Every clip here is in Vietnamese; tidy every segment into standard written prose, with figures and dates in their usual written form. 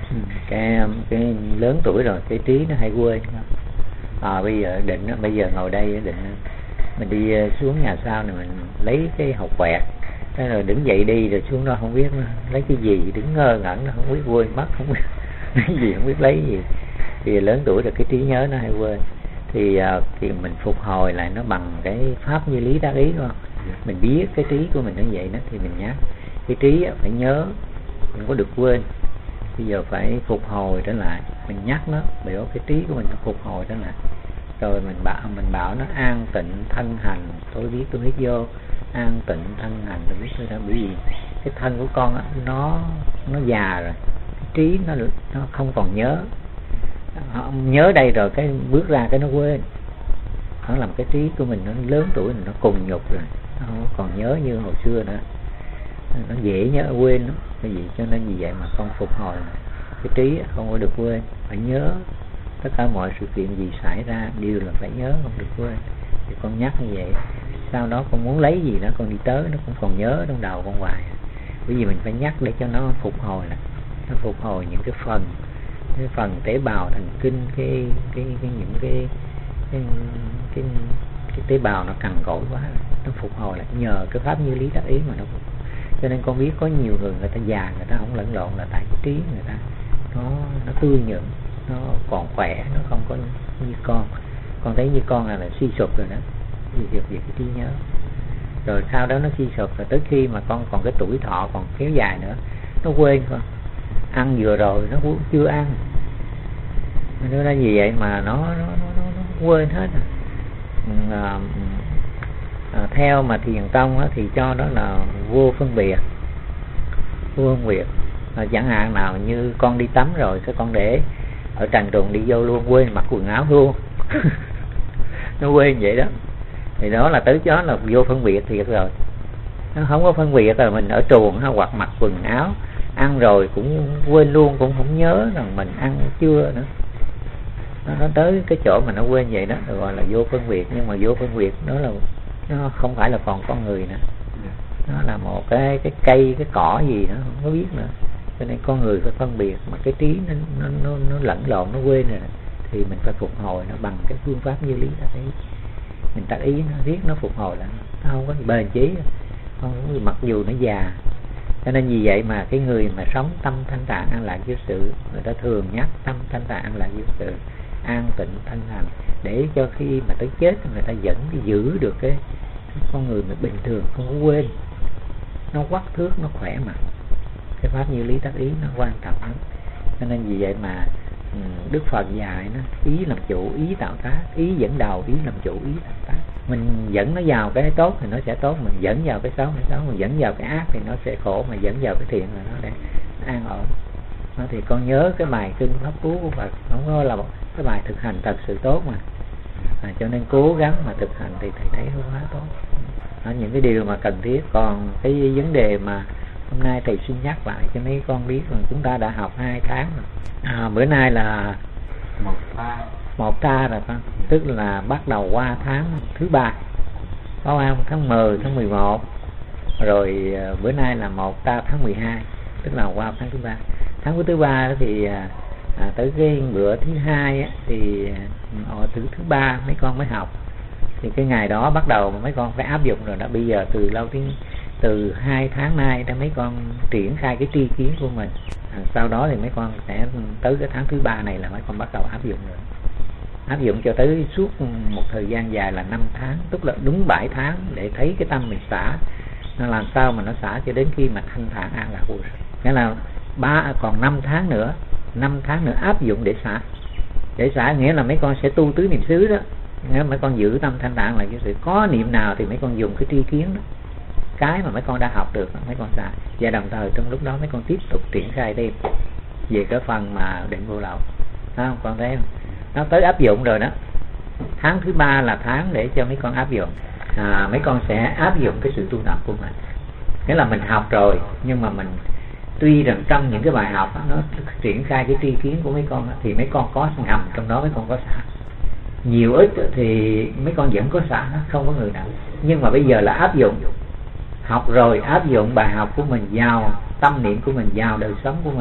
Cái lớn tuổi rồi cái trí nó hay quên. Bây giờ định bây giờ ngồi đây định mình đi xuống nhà sau này mình lấy cái hộp quẹt, thế rồi đứng dậy đi rồi xuống đó không biết lấy cái gì, đứng ngơ ngẩn nó không biết, quên mất không biết cái gì, không biết lấy gì. Thì lớn tuổi rồi cái trí nhớ nó hay quên. Thì mình phục hồi lại nó bằng cái pháp như lý tác ý, không? Mình biết cái trí của mình như vậy đó thì mình nhắc. Cái trí phải nhớ, không có được quên. Bây giờ phải phục hồi trở lại, mình nhắc nó, biểu cái trí của mình nó phục hồi trở lại. Rồi mình bảo nó an tịnh thân hành, tôi biết vô, an tịnh thân hành, tôi biết tôi đã. Bởi vì cái thân của con á, nó già rồi, cái trí nó không còn nhớ. Nhớ đây rồi cái bước ra cái nó quên. Nó làm cái trí của mình nó lớn tuổi, nó cùng nhục rồi, nó không còn nhớ như hồi xưa nữa, nó dễ nhớ quên lắm. Cái gì cho nên vì vậy mà con phục hồi cái trí không có được quên, phải nhớ tất cả mọi sự kiện gì xảy ra đều là phải nhớ, không được quên. Thì con nhắc như vậy, sau đó con muốn lấy gì đó con đi tới nó cũng còn nhớ trong đầu con hoài. Bởi vì mình phải nhắc để cho nó phục hồi lại, nó phục hồi những cái phần tế bào thần kinh, những cái tế bào nó cằn cỗi quá, nó phục hồi lại nhờ cái pháp như lý tác ý mà nó phục. Cho nên con biết có nhiều người ta già, người ta không lẫn lộn là tại cái trí người ta nó tươi nhuận, nó còn khỏe, nó không có như con thấy như con là suy sụp rồi đó, suy sụp về cái trí nhớ. Rồi sau đó nó suy sụp, rồi tới khi mà con còn cái tuổi thọ còn kéo dài nữa, nó quên con ăn vừa rồi nó chưa ăn, nó là gì vậy mà nó quên hết. Theo mà thiền tông á, thì cho đó là vô phân biệt. Chẳng hạn nào như con đi tắm rồi sao con để ở trần truồng đi vô luôn, quên mặc quần áo luôn nó quên vậy đó. Thì đó là tới đó là vô phân biệt thiệt rồi. Nó không có phân biệt rồi, mình ở truồng hoặc mặc quần áo, ăn rồi cũng quên luôn, cũng không nhớ rằng mình ăn chưa nữa. Nó tới cái chỗ mà nó quên vậy đó gọi là vô phân biệt. Nhưng mà vô phân biệt đó là nó không phải là còn con người nữa, nó là một cái cây, cái cỏ gì đó không có biết nữa. Cho nên con người phải phân biệt, mà cái trí nó lẫn lộn, nó quên rồi. Thì mình phải phục hồi nó bằng cái phương pháp như lý tác ý. Mình tác ý nó riết nó phục hồi lại, nó không có bền chí, không, mặc dù nó già. Cho nên vì vậy mà cái người mà sống tâm thanh tạng an lạc vô sự, người ta thường nhắc tâm thanh tạng an lạc vô sự, an tịnh thân hành, để cho khi mà tới chết người ta vẫn giữ được cái con người mà bình thường, không có quên, nó quắc thước, nó khỏe mạnh. Cái pháp như lý tác ý nó quan trọng lắm. Cho nên vì vậy mà Đức Phật dạy nó ý làm chủ, ý tạo tác, ý dẫn đầu, ý làm chủ, ý tạo tác. Mình dẫn nó vào cái tốt thì nó sẽ tốt, mình dẫn vào cái xấu thì xấu, mình dẫn vào cái ác thì nó sẽ khổ, mà dẫn vào cái thiện là nó để an ổn. Nó thì con nhớ cái bài kinh pháp cú của Phật, không có là một cái bài thực hành thật sự tốt mà. Cho nên cố gắng mà thực hành thì thầy thấy nó quá tốt. Đó, những cái điều mà cần thiết. Còn cái vấn đề mà hôm nay thầy xin nhắc lại cho mấy con biết là chúng ta đã học 2 tháng rồi. Bữa nay là một ta rồi con, tức là bắt đầu qua tháng thứ 3, có tháng 10, tháng 11, rồi bữa nay là 1 ta tháng 12, tức là qua tháng thứ 3. Tháng thứ 3 thì tới cái bữa thứ 2 á, thì từ thứ 3 mấy con mới học. Thì cái ngày đó bắt đầu mấy con phải áp dụng rồi đó. Bây giờ từ 2 tháng nay đã mấy con triển khai cái tri kiến của mình. Sau đó thì mấy con sẽ tới cái tháng thứ 3 này là mấy con bắt đầu áp dụng rồi. Áp dụng cho tới suốt một thời gian dài là 5 tháng, tức là đúng 7 tháng để thấy cái tâm mình xả. Nó làm sao mà nó xả cho đến khi mà thanh thản an lạc vô sự. Nghĩa là còn 5 tháng nữa, 5 tháng nữa áp dụng để xả. Để xả nghĩa là mấy con sẽ tu tứ niệm xứ đó. Nếu mấy con giữ tâm thanh tạng là cái sự có niệm nào thì mấy con dùng cái tri kiến đó, cái mà mấy con đã học được mấy con xả. Và đồng thời trong lúc đó mấy con tiếp tục triển khai thêm về cái phần mà định vô lậu. Không, con thấy không? Nó tới áp dụng rồi đó. Tháng thứ 3 là tháng để cho mấy con áp dụng. Mấy con sẽ áp dụng cái sự tu tập của mình. Nghĩa là mình học rồi, nhưng mà mình tuy rằng trong những cái bài học đó, nó triển khai cái tri kiến của mấy con đó, thì mấy con có ngầm trong đó, mấy con có xả. Nhiều ít thì mấy con vẫn có xả, không có người nào. Nhưng mà bây giờ là áp dụng. Học rồi áp dụng bài học của mình vào tâm niệm của mình, vào đời sống của mình,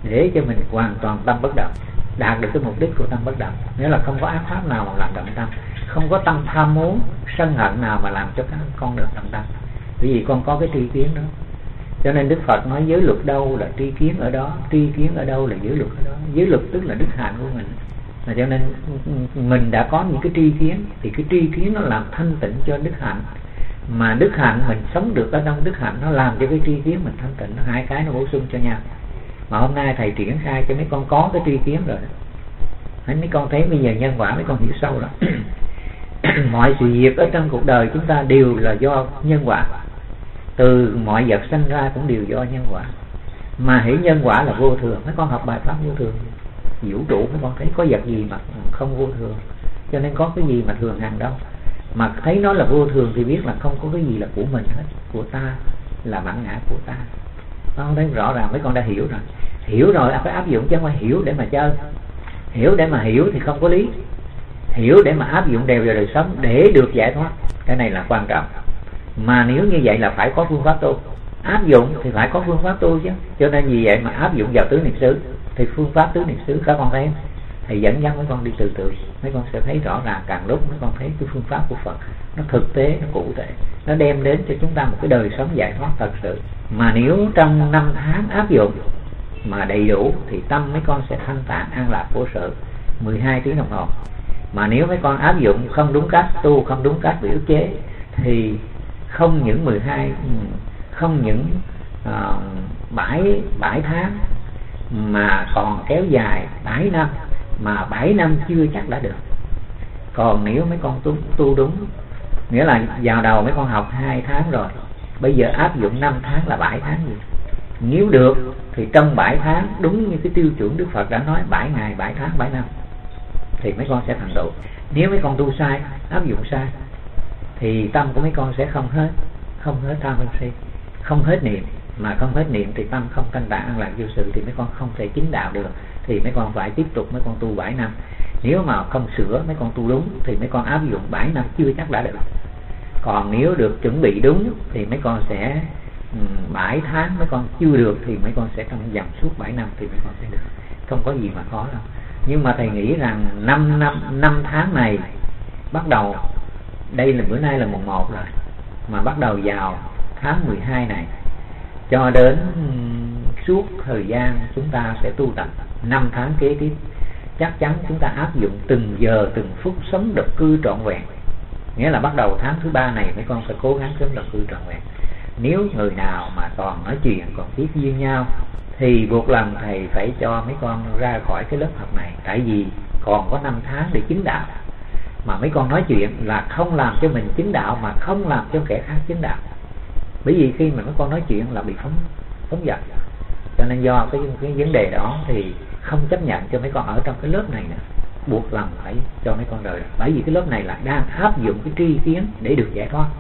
để cho mình hoàn toàn tâm bất động, đạt được cái mục đích của tâm bất động. Nghĩa là không có ác pháp nào mà làm động tâm, không có tâm tham muốn sân hận nào mà làm cho các con được động tâm, bởi vì con có cái tri kiến đó. Cho nên Đức Phật nói giới luật đâu là tri kiến ở đó, tri kiến ở đâu là giới luật ở đó. Giới luật tức là đức hạnh của mình. Cho nên mình đã có những cái tri kiến, thì cái tri kiến nó làm thanh tịnh cho đức hạnh, mà đức hạnh mình sống được ở trong đức hạnh nó làm cho cái tri kiến mình thanh tịnh. Hai cái nó bổ sung cho nhau. Mà hôm nay thầy triển khai cho mấy con có cái tri kiến rồi đó. Mấy con thấy bây giờ nhân quả mấy con hiểu sâu lắm. Mọi sự việc ở trong cuộc đời chúng ta đều là do nhân quả. Từ mọi vật sinh ra cũng đều do nhân quả. Mà hễ nhân quả là vô thường. Mấy con học bài pháp vô thường, vũ trụ mấy con thấy có vật gì mà không vô thường, cho nên có cái gì mà thường hằng đâu. Mà thấy nó là vô thường thì biết là không có cái gì là của mình hết, của ta, là bản ngã của ta. Con thấy rõ ràng mấy con đã hiểu rồi. Hiểu rồi phải áp dụng chứ không phải hiểu để mà chơi. Hiểu để mà hiểu thì không có lý. Hiểu để mà áp dụng đều vào đời sống để được giải thoát, cái này là quan trọng. Mà nếu như vậy là phải có phương pháp tu. Áp dụng thì phải có phương pháp tu chứ. Cho nên vì vậy mà áp dụng vào tứ niệm xứ. Thì phương pháp tứ niệm xứ các con thấy, thầy dẫn dắt mấy con đi từ từ, mấy con sẽ thấy rõ ràng. Càng lúc mấy con thấy cái phương pháp của Phật nó thực tế, nó cụ thể, nó đem đến cho chúng ta một cái đời sống giải thoát thật sự. Mà nếu trong 5 tháng áp dụng mà đầy đủ thì tâm mấy con sẽ thanh tạng an lạc vô sự 12 tiếng đồng hồ. Mà nếu mấy con áp dụng không đúng cách tu, không đúng cách bị ức chế, thì không những 12, không những 7 tháng mà còn kéo dài 7 năm, mà 7 năm chưa chắc đã được. Còn nếu mấy con tu đúng, nghĩa là vào đầu mấy con học 2 tháng rồi, bây giờ áp dụng 5 tháng là 7 tháng gì. Nếu được thì trong 7 tháng đúng như cái tiêu chuẩn Đức Phật đã nói, 7 ngày, 7 tháng, 7 năm, thì mấy con sẽ thành tựu. Nếu mấy con tu sai, áp dụng sai, thì tâm của mấy con sẽ không hết tham sân si, không hết niệm. Mà không hết niệm thì tâm không thanh tạng an lạc vô sự, thì mấy con không thể chứng đạo được. Thì mấy con phải tiếp tục mấy con tu 7 năm. Nếu mà không sửa mấy con tu đúng thì mấy con áp dụng 7 năm chưa chắc đã được. Còn nếu được chuẩn bị đúng thì mấy con sẽ 7 tháng mấy con chưa được, thì mấy con sẽ trong vòng suốt 7 năm thì mấy con sẽ được. Không có gì mà khó đâu. Nhưng mà thầy nghĩ rằng 5 tháng này bắt đầu, đây là bữa nay là mùng 1 rồi, mà bắt đầu vào tháng 12 này cho đến suốt thời gian chúng ta sẽ tu tập 5 tháng kế tiếp, chắc chắn chúng ta áp dụng từng giờ từng phút sống độc cư trọn vẹn. Nghĩa là bắt đầu tháng thứ 3 này mấy con phải cố gắng sống độc cư trọn vẹn. Nếu người nào mà còn nói chuyện, còn tiếp duyên nhau, thì buộc lòng thầy phải cho mấy con ra khỏi cái lớp học này. Tại vì còn có 5 tháng để chứng đạo. Mà mấy con nói chuyện là không làm cho mình chứng đạo, mà không làm cho kẻ khác chứng đạo. Bởi vì khi mà mấy con nói chuyện là bị phóng dật. Cho nên do cái vấn đề đó thì không chấp nhận cho mấy con ở trong cái lớp này nữa. Buộc lòng phải cho mấy con rời. Bởi vì cái lớp này là đang áp dụng cái tri kiến để được giải thoát.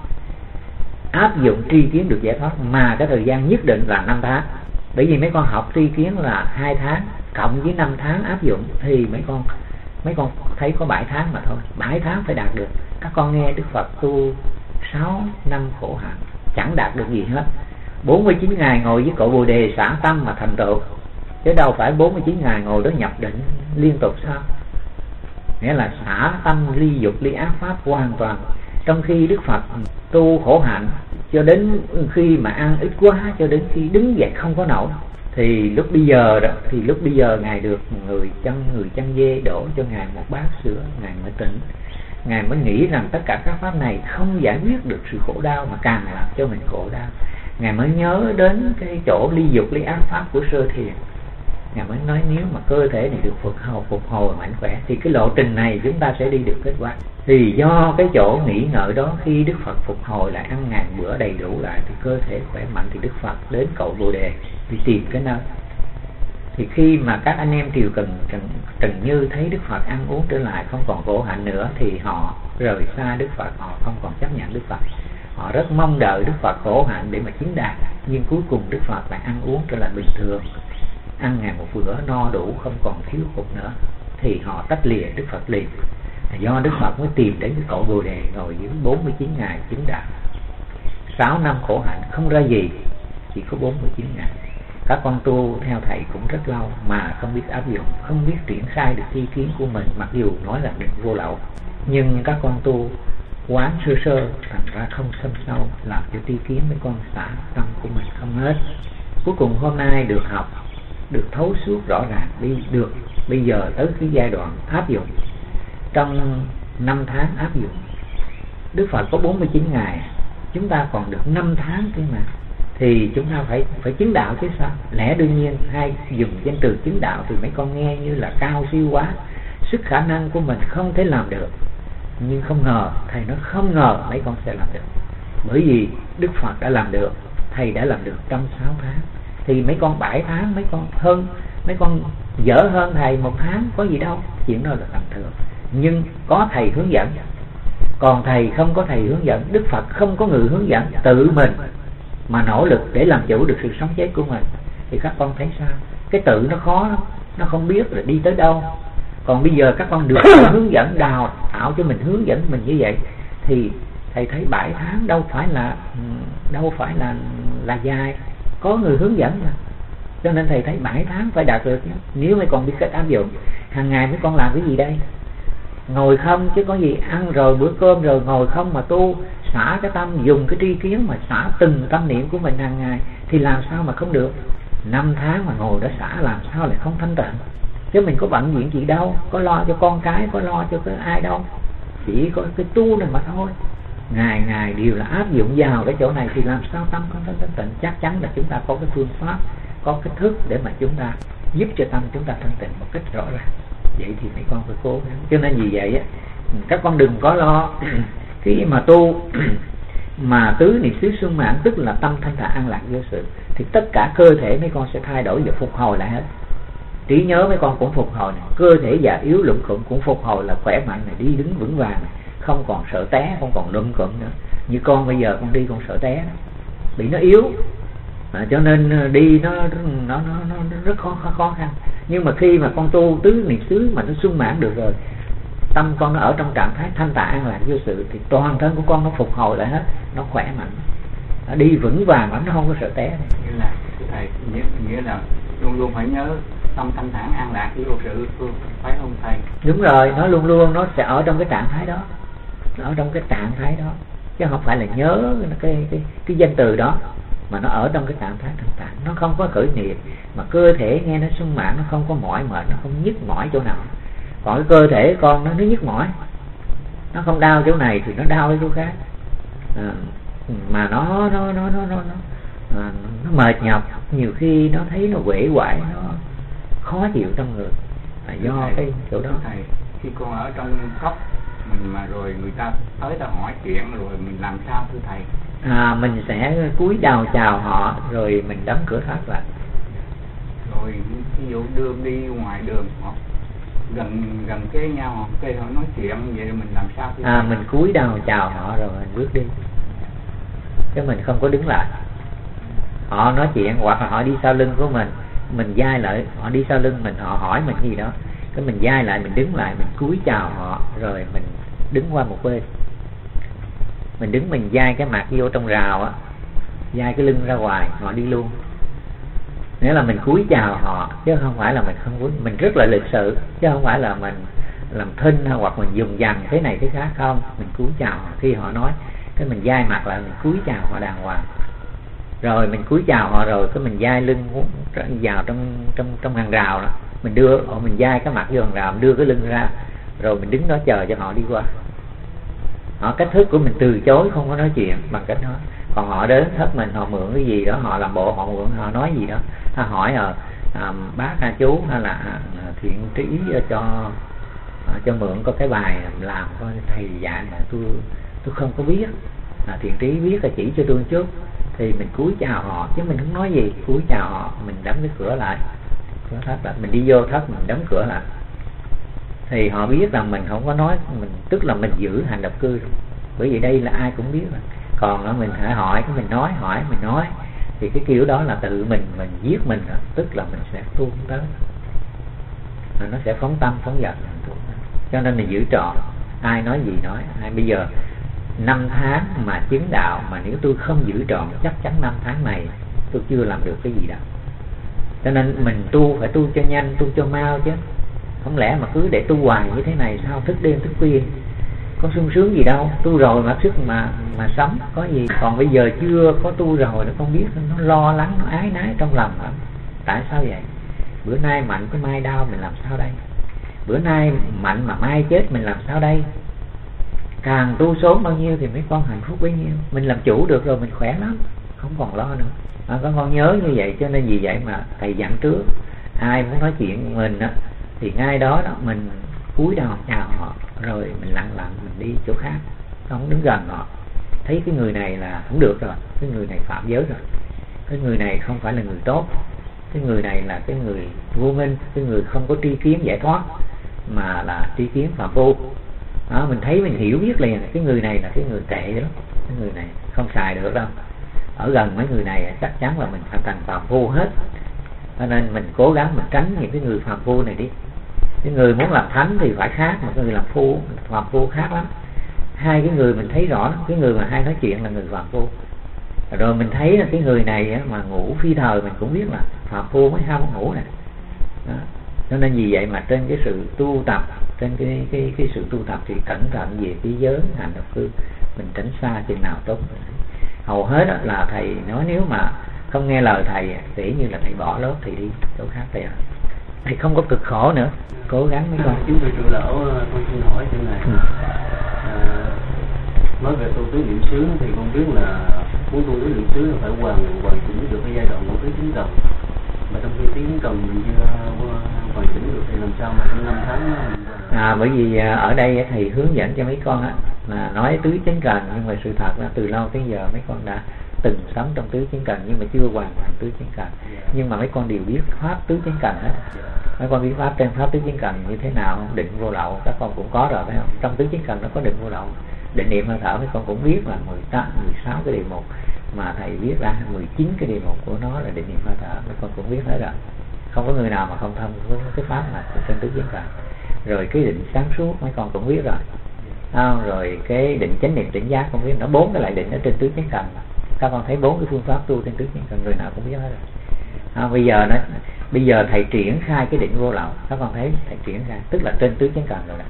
Áp dụng tri kiến được giải thoát, mà cái thời gian nhất định là 5 tháng. Bởi vì mấy con học tri kiến là 2 tháng cộng với 5 tháng áp dụng, thì mấy con thấy có 7 tháng mà thôi. 7 tháng phải đạt được. Các con nghe Đức Phật tu 6 năm khổ hạnh chẳng đạt được gì hết. 49 ngày ngồi với cội Bồ Đề xả tâm mà thành tựu, chứ đâu phải 49 ngày ngồi đó nhập định liên tục sao. Nghĩa là xả tâm ly dục ly ác pháp hoàn toàn. Trong khi Đức Phật tu khổ hạnh cho đến khi mà ăn ít quá, cho đến khi đứng dậy không có nổi, thì lúc bây giờ Ngài được người chăn dê đổ cho Ngài một bát sữa, Ngài mới tỉnh. Ngài mới nghĩ rằng tất cả các pháp này không giải quyết được sự khổ đau, mà càng làm cho mình khổ đau. Ngài mới nhớ đến cái chỗ ly dục ly ác pháp của sơ thiền. Ngài mới nói nếu mà cơ thể này được phục hồi mạnh khỏe, thì cái lộ trình này chúng ta sẽ đi được kết quả. Thì do cái chỗ nghĩ ngợi đó, khi Đức Phật phục hồi lại, ăn ngàn bữa đầy đủ lại, thì cơ thể khỏe mạnh, thì Đức Phật đến cội Bồ Đề đi tìm cái nơi. Thì khi mà các anh em triều Trần Như thấy Đức Phật ăn uống trở lại, không còn khổ hạnh nữa, thì họ rời xa Đức Phật, họ không còn chấp nhận Đức Phật. Họ rất mong đợi Đức Phật khổ hạnh để mà chứng đạt, nhưng cuối cùng Đức Phật lại ăn uống trở lại bình thường, ăn ngày một bữa no đủ, không còn thiếu hụt nữa. Thì họ tách lìa Đức Phật liền. Do Đức Phật mới tìm đến cái cội Bồ Đề, ngồi dưới 49 ngày chứng đạo. 6 năm khổ hạnh không ra gì, chỉ có 49 ngày. Các con tu theo thầy cũng rất lâu mà không biết áp dụng, không biết triển khai được tri kiến của mình, mặc dù nói là định vô lậu, nhưng các con tu quán sơ sơ, thành ra không thâm sâu, làm cho tri kiến mấy con xả tâm của mình không hết. Cuối cùng hôm nay được học, được thấu suốt rõ ràng, được bây giờ tới cái giai đoạn áp dụng. Trong 5 tháng áp dụng, Đức Phật có 49 ngày, chúng ta còn được 5 tháng thôi mà, thì chúng ta phải chứng đạo chứ sao? Lẽ đương nhiên hay dùng danh từ chứng đạo thì mấy con nghe như là cao siêu quá, sức khả năng của mình không thể làm được. Nhưng không ngờ, thầy nói không ngờ mấy con sẽ làm được, bởi vì Đức Phật đã làm được, thầy đã làm được trong 6 tháng. Thì mấy con 7 tháng, mấy con dở hơn thầy 1 tháng, có gì đâu, chuyện đó là tầm thường. Nhưng có thầy hướng dẫn, còn thầy không có thầy hướng dẫn, Đức Phật không có người hướng dẫn, tự mình mà nỗ lực để làm chủ được sự sống chết của mình, thì các con thấy sao? Cái tự nó khó lắm, nó không biết là đi tới đâu. Còn bây giờ các con được hướng dẫn, đào tạo cho mình, hướng dẫn mình như vậy, thì thầy thấy 7 tháng đâu phải là dài, có người hướng dẫn mà. Cho nên thầy thấy 7 tháng phải đạt được. Nếu mấy con biết cách áp dụng, hàng ngày mấy con làm cái gì đây? Ngồi không chứ có gì, ăn rồi bữa cơm rồi ngồi không mà tu, xả cái tâm, dùng cái tri kiến mà xả từng tâm niệm của mình hàng ngày, thì làm sao mà không được? 5 tháng mà ngồi đó xả, làm sao lại không thanh tịnh? Chứ mình có bận chuyện gì đâu, có lo cho con cái, có lo cho cái ai đâu, chỉ có cái tu này mà thôi. Ngày ngày đều là áp dụng vào cái chỗ này, thì làm sao tâm không thanh tịnh? Chắc chắn là chúng ta có cái phương pháp, có cái thức để mà chúng ta giúp cho tâm chúng ta thanh tịnh một cách rõ ràng. Vậy thì mấy con phải cố gắng. Cho nên vì vậy á, các con đừng có lo khi mà tu mà tứ niệm xứ sung mãn, tức là tâm thanh thản an lạc vô sự, thì tất cả cơ thể mấy con sẽ thay đổi và phục hồi lại hết. Trí nhớ mấy con cũng phục hồi này, cơ thể già yếu lụm cụm cũng phục hồi là khỏe mạnh này, đi đứng vững vàng này, không còn sợ té, không còn lụm cụm nữa. Như con bây giờ con đi con sợ té đó, bị nó yếu, cho nên đi nó rất khó khăn. Nhưng mà khi mà con tu tứ niệm xứ mà nó sung mãn được rồi, tâm con nó ở trong trạng thái thanh tạng an lạc vô sự, thì toàn thân của con nó phục hồi lại hết, nó khỏe mạnh, nó đi vững vàng lắm, nó không có sợ té. Nghĩa là thầy nghĩa là luôn luôn phải nhớ tâm thanh thản an lạc vô sự, phải không thầy? Đúng rồi, nó luôn luôn nó sẽ ở trong cái trạng thái đó, nó ở trong cái trạng thái đó, chứ không phải là nhớ cái danh từ đó, mà nó ở trong cái trạng thái thanh tạng, nó không có khởi niệm, mà cơ thể nghe nó sung mãn, nó không có mỏi mệt, nó không nhức mỏi chỗ nào. Còn cái cơ thể con nó nhức mỏi, nó không đau chỗ này thì nó đau ở chỗ khác, mà nó mệt nhọc, nhiều khi nó thấy nó uể oải, nó khó chịu trong người, là do thầy, cái chỗ đó. Thầy, khi con ở trong cốc mình mà rồi người ta tới ta hỏi chuyện rồi mình làm sao thưa thầy? Mình sẽ cúi đầu chào họ, rồi mình đóng cửa tháp lại. Rồi ví dụ đưa đi ngoài đường họ gần cái nhau, họ kêu họ nói chuyện vậy thì mình làm sao thưa thầy? Mình cúi đầu chào họ rồi mình bước đi, chứ mình không có đứng lại. Họ nói chuyện hoặc là họ đi sau lưng của mình dai lại, họ đi sau lưng mình, họ hỏi mình gì đó, cái mình dai lại, mình đứng lại, mình cúi chào họ, rồi mình đứng qua một bên. Mình đứng, mình dai cái mặt vô trong rào á, dai cái lưng ra ngoài, họ đi luôn. Nghĩa là mình cúi chào họ, chứ không phải là mình không cúi. Mình rất là lịch sự, chứ không phải là mình làm thinh hoặc mình dùng dằn thế này thế khác, không. Mình cúi chào họ, khi họ nói cái mình dai mặt lại, mình cúi chào họ đàng hoàng. Rồi mình cúi chào họ rồi cái mình dai lưng vào trong hàng rào đó, mình dai cái mặt vô hàng rào, mình đưa cái lưng ra, rồi mình đứng đó chờ cho họ đi qua. Cách thức của mình từ chối, không có nói chuyện bằng cách nói. Còn họ đến thất mình, họ mượn cái gì đó, họ làm bộ họ mượn, họ nói gì đó, họ hỏi bác chú hay là thiện trí cho mượn có cái bài làm, coi thầy dạy mà tôi không có biết, thiện trí biết là chỉ cho tôi một chút, thì mình cúi chào họ, chứ mình không nói gì, cúi chào họ, mình đóng cái cửa lại, mình đi vô thất mình đóng cửa lại, thì họ biết là mình không có nói, tức là mình giữ hành độc cư, bởi vì đây là ai cũng biết rồi. Còn mình hãy hỏi, cái mình nói, thì cái kiểu đó là tự mình giết mình rồi, tức là mình sẽ tu tới, rồi nó sẽ phóng tâm phóng dật. Cho nên mình giữ trọn, ai nói gì nói. Bây giờ 5 tháng mà chứng đạo, mà nếu tôi không giữ trọn, chắc chắn 5 tháng này tôi chưa làm được cái gì đâu. Cho nên mình tu phải tu cho nhanh, tu cho mau chứ. Không lẽ mà cứ để tu hoài như thế này sao, thức đêm thức khuya có sung sướng gì đâu. Tu rồi mà sức mà sống có gì. Còn bây giờ chưa có tu rồi nó không biết, nó lo lắng, nó ái nái trong lòng lắm. Tại sao vậy? Bữa nay mạnh cái mai đau, mình làm sao đây? Bữa nay mạnh mà mai chết, mình làm sao đây? Càng tu sớm bao nhiêu thì mấy con hạnh phúc bấy nhiêu. Mình làm chủ được rồi mình khỏe lắm, không còn lo nữa. Các con nhớ như vậy. Cho nên vì vậy mà thầy dặn trước, ai muốn nói chuyện mình á thì ngay đó mình cúi đầu chào họ, rồi mình lặng lặng mình đi chỗ khác, không đứng gần họ. Thấy cái người này là không được rồi, cái người này phạm giới rồi, cái người này không phải là người tốt, cái người này là cái người vô minh, cái người không có tri kiến giải thoát mà là tri kiến phạm phu. Đó, mình thấy mình hiểu biết liền cái người này là cái người tệ đó, cái người này không xài được đâu. Ở gần mấy người này chắc chắn là mình thành phạm phu hết. Cho nên mình cố gắng mình tránh những cái người phạm phu này đi. Cái người muốn làm thánh thì phải khác, mà cái người làm phu, phạm phu khác lắm. Hai cái người mình thấy rõ, cái người mà hay nói chuyện là người phạm phu. Rồi mình thấy là cái người này mà ngủ phi thời mình cũng biết là phạm phu mới ham ngủ này. Đó. Cho nên vì vậy mà trên cái sự tu tập, trên cái sự tu tập thì cẩn thận về cái giới hành độc cư, mình tránh xa chừng nào tốt. Hầu hết là thầy nói nếu mà không nghe lời thầy, tỉ như là thầy bỏ lớp thì đi chỗ khác thì không có cực khổ nữa. Cố gắng mấy con. Chúng tôi trụ lỗ, con xin hỏi chỗ này. Nói về tu tứ niệm xứ thì con biết là muốn tu tứ niệm xứ là phải hoàn chỉnh được cái giai đoạn của tứ chính cần. Mà trong khi tứ chính cần mình chưa hoàn chỉnh được thì làm sao mà trong 5 tháng bởi vì ở đây thầy hướng dẫn cho mấy con là nói tứ chánh cần, nhưng mà sự thật là từ lâu tới giờ mấy con đã từng sống trong tứ chánh cần nhưng mà chưa hoàn thành tứ chánh cần. Nhưng mà mấy con đều biết pháp tứ chánh cần hết. Mấy con biết pháp trên pháp tứ chánh cần như thế nào, định vô lậu các con cũng có rồi phải không? Trong tứ chánh cần nó có định vô lậu, định niệm hơi thở mấy con cũng biết là 16 cái đề mục mà thầy viết ra, 19 cái đề mục của nó là định niệm hơi thở, mấy con cũng biết hết rồi. Không có người nào mà không thông với cái pháp mà trên tứ chánh cần. Rồi cái định sáng suốt mấy con cũng biết rồi. Rồi cái định chánh niệm tỉnh giác không biết, nó 4 cái lại định ở trên tứ chánh cần. Các con thấy 4 cái phương pháp tu trên tứ chánh cần, người nào cũng biết hết rồi. Bây giờ thầy triển khai cái định vô lậu, các con thấy thầy triển khai tức là trên tứ chánh cần rồi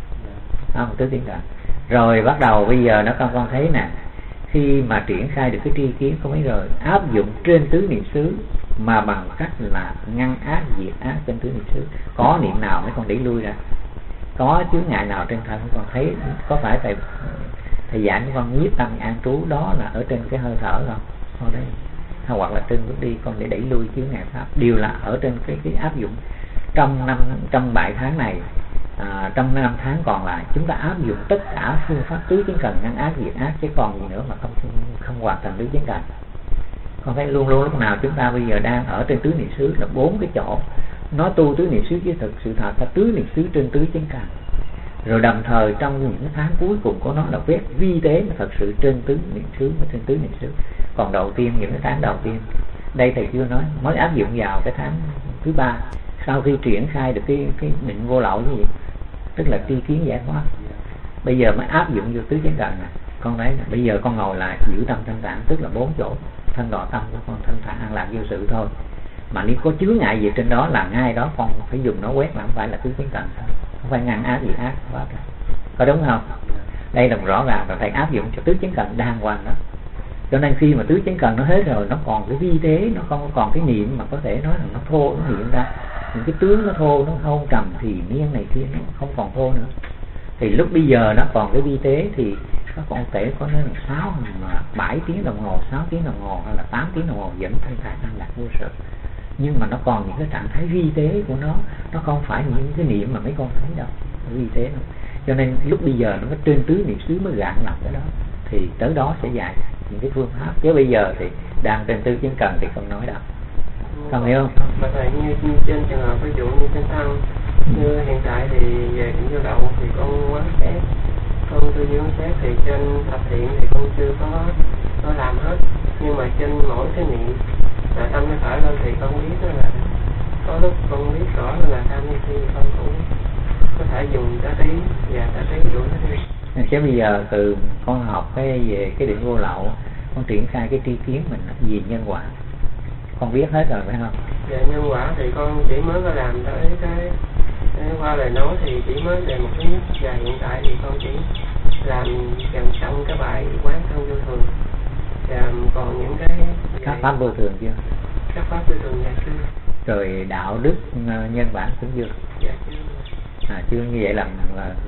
đó. Tứ chánh cần. Rồi bắt đầu bây giờ các con thấy nè, khi mà triển khai được cái tri kiến không mấy rồi, áp dụng trên tứ niệm xứ mà bằng cách là ngăn ác diệt ác trên tứ niệm xứ. Có niệm nào mấy con đẩy lui ra, có chướng ngại nào trên thân mấy con thấy, có phải thầy giảng cho con nhiếp tâm an trú đó là ở trên cái hơi thở không? Ở đây. Hoặc là trên bước đi con để đẩy lui chướng ngại pháp, đều là ở trên cái áp dụng. Trong 7 tháng này, trong 5 tháng còn lại chúng ta áp dụng tất cả phương pháp tứ chánh cần ngăn ác diệt ác, chứ còn gì nữa mà không hoàn thành tứ chánh cần. Con thấy luôn luôn lúc nào chúng ta bây giờ đang ở trên tứ niệm xứ là 4 cái chỗ. Nó tu tứ niệm xứ chứ thực sự thật là tứ niệm xứ trên tứ chánh cần. Rồi đồng thời trong những cái tháng cuối cùng của nó là quét vi tế mà thật sự trên tứ niệm xứ, trên tứ niệm xứ. Còn đầu tiên, những cái tháng đầu tiên đây thầy chưa nói, mới áp dụng vào cái tháng thứ 3 sau khi triển khai được cái định vô lậu cái gì, tức là tri kiến giải thoát. Bây giờ mới áp dụng vô tứ chánh cần này. Con thấy bây giờ con ngồi lại giữ tâm thanh thản, tức là 4 chỗ thanh đọ tâm của con thanh thản an lạc vô sự thôi. Mà nếu có chướng ngại gì trên đó là ngay đó con phải dùng nó quét, mà không phải là tứ chánh cần, không phải ngăn ác gì ác quá. Có đúng không? Đây là rõ ràng là thầy áp dụng cho tứ chánh cần đàng hoàng đó. Cho nên khi mà tứ chánh cần nó hết rồi, nó còn cái vi tế, nó không còn cái niệm mà có thể nói là nó thô, nó hiện ra những cái tướng nó thô, nó không trầm thì miên này kia, nó không còn thô nữa. Thì lúc bây giờ nó còn cái vi tế thì các con thể có nói là 7 tiếng đồng hồ, 6 tiếng đồng hồ hay là 8 tiếng đồng hồ vẫn thanh thản an lạc vô sự. Nhưng mà nó còn những cái trạng thái vi tế của nó không phải những cái niệm mà mấy con thấy đâu, vi tế đâu. Cho nên lúc bây giờ nó trên tứ niệm xứ mới gạn làm cái đó, thì tới đó sẽ dạy những cái phương pháp. Chứ bây giờ thì đang trên tứ chánh cần thì không nói đâu. Con hiểu không? Mà thầy như trên trường hợp ví dụ như trên thân, như hiện tại thì về điểm vô đậu thì con quán xét, con tư duy quán xét thì trên tập thiện thì con chưa có làm hết. Nhưng mà trên mỗi cái niệm là tâm nó khởi lên thì con biết đó là có lúc con biết rõ là tâm như khi con cũng có thể dùng tá tí và tá tí đủ hết đi. Chứ bây giờ từ con học về cái định vô lậu, con triển khai cái tri kiến mình vì nhân quả, con biết hết rồi phải không? Về nhân quả thì con chỉ mới có làm tới cái qua lời nói thì chỉ mới về một cái nhất, và hiện tại thì con chỉ làm gần xong cái bài quán thân vô thường, và còn những cái các pháp vô thường chưa? Các pháp vô thường dạ chưa. Rồi đạo đức nhân bản cũng chưa? Dạ chưa. Chưa. Như vậy là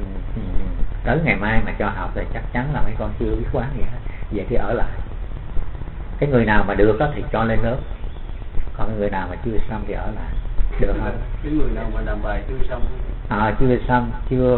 tới ngày mai mà cho học thì chắc chắn là mấy con chưa biết quán gì hết. Vậy thì ở lại. Cái người nào mà được đó thì cho lên lớp, còn người nào mà chưa xong thì ở lại, được không? Cái người nào mà làm bài chưa xong chưa xong,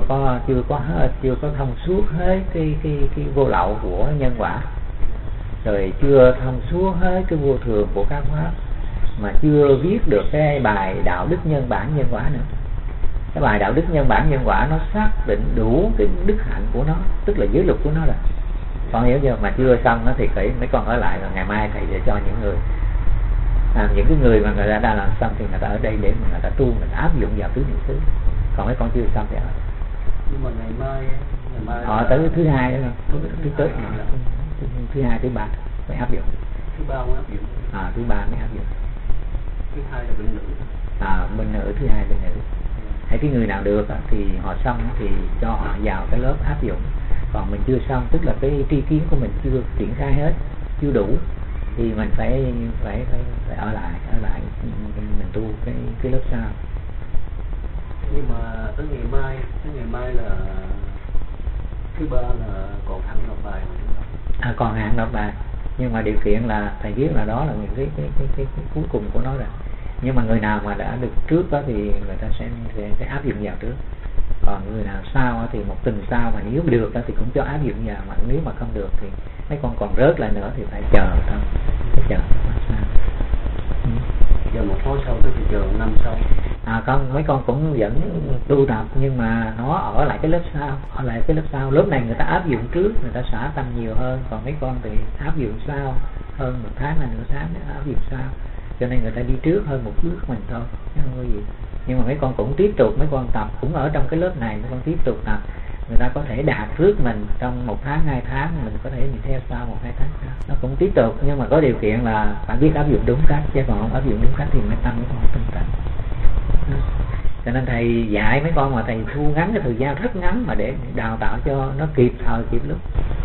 chưa có thông suốt hết cái vô lậu của nhân quả, rồi chưa thông suốt hết cái vô thường của các pháp, mà chưa viết được cái bài đạo đức nhân bản nhân quả nữa. Cái bài đạo đức nhân bản nhân quả nó xác định đủ cái đức hạnh của nó, tức là giới luật của nó rồi. Con hiểu chưa? Mà chưa xong nó thì phải mấy con ở lại, rồi ngày mai thầy sẽ cho những người những cái người mà người ta đã làm xong thì người ta ở đây để mà người ta tu, mình áp dụng vào tứ niệm xứ. Còn mấy con chưa xong thì ở. Nhưng mà ngày mai Họ tới thứ hai đó không? Thứ hai, thứ ba phải áp dụng. Thứ ba mới áp dụng. Thứ ba mới áp dụng. Thứ hai là bên nữ. Bên nữ, thứ hai bên nữ. Hay cái người nào được thì họ xong thì cho họ vào cái lớp áp dụng. Còn mình chưa xong, tức là cái tri kiến của mình chưa triển khai hết, chưa đủ, thì mình phải ở lại mình tu cái lớp sau. Nhưng mà tới ngày mai là thứ ba là còn hạn nộp bài mà. Còn hạn nộp bài, nhưng mà điều kiện là thầy biết là đó là những cái cuối cùng của nó rồi. Nhưng mà người nào mà đã được trước đó thì người ta sẽ áp dụng vào trước. Còn người nào sau thì một tuần sau mà nếu được thì cũng cho áp dụng vào, mà nếu mà không được thì mấy con còn rớt lại nữa thì phải chờ thôi, phải chờ sao. Giờ một khóa sau tới thì chờ năm sau. Mấy con cũng vẫn tu tập, nhưng mà nó ở lại cái lớp sau, lớp này người ta áp dụng trước, người ta xả tâm nhiều hơn, còn mấy con thì áp dụng sau, hơn một tháng hay nửa tháng để áp dụng sau, cho nên người ta đi trước hơn một bước mình thôi, chứ không có gì. Nhưng mà mấy con cũng tiếp tục, mấy con tập cũng ở trong cái lớp này, mấy con tiếp tục tập, người ta có thể đạt trước mình trong 1 tháng 2 tháng, mình có thể đi theo sau 1-2 tháng sau. Nó cũng tiếp tục, nhưng mà có điều kiện là phải biết áp dụng đúng cách, chứ còn không áp dụng đúng cách thì mấy tâm mấy con không tinh tấn. Cho nên thầy dạy mấy con mà thầy thu ngắn cái thời gian rất ngắn mà để đào tạo cho nó kịp thời kịp lúc.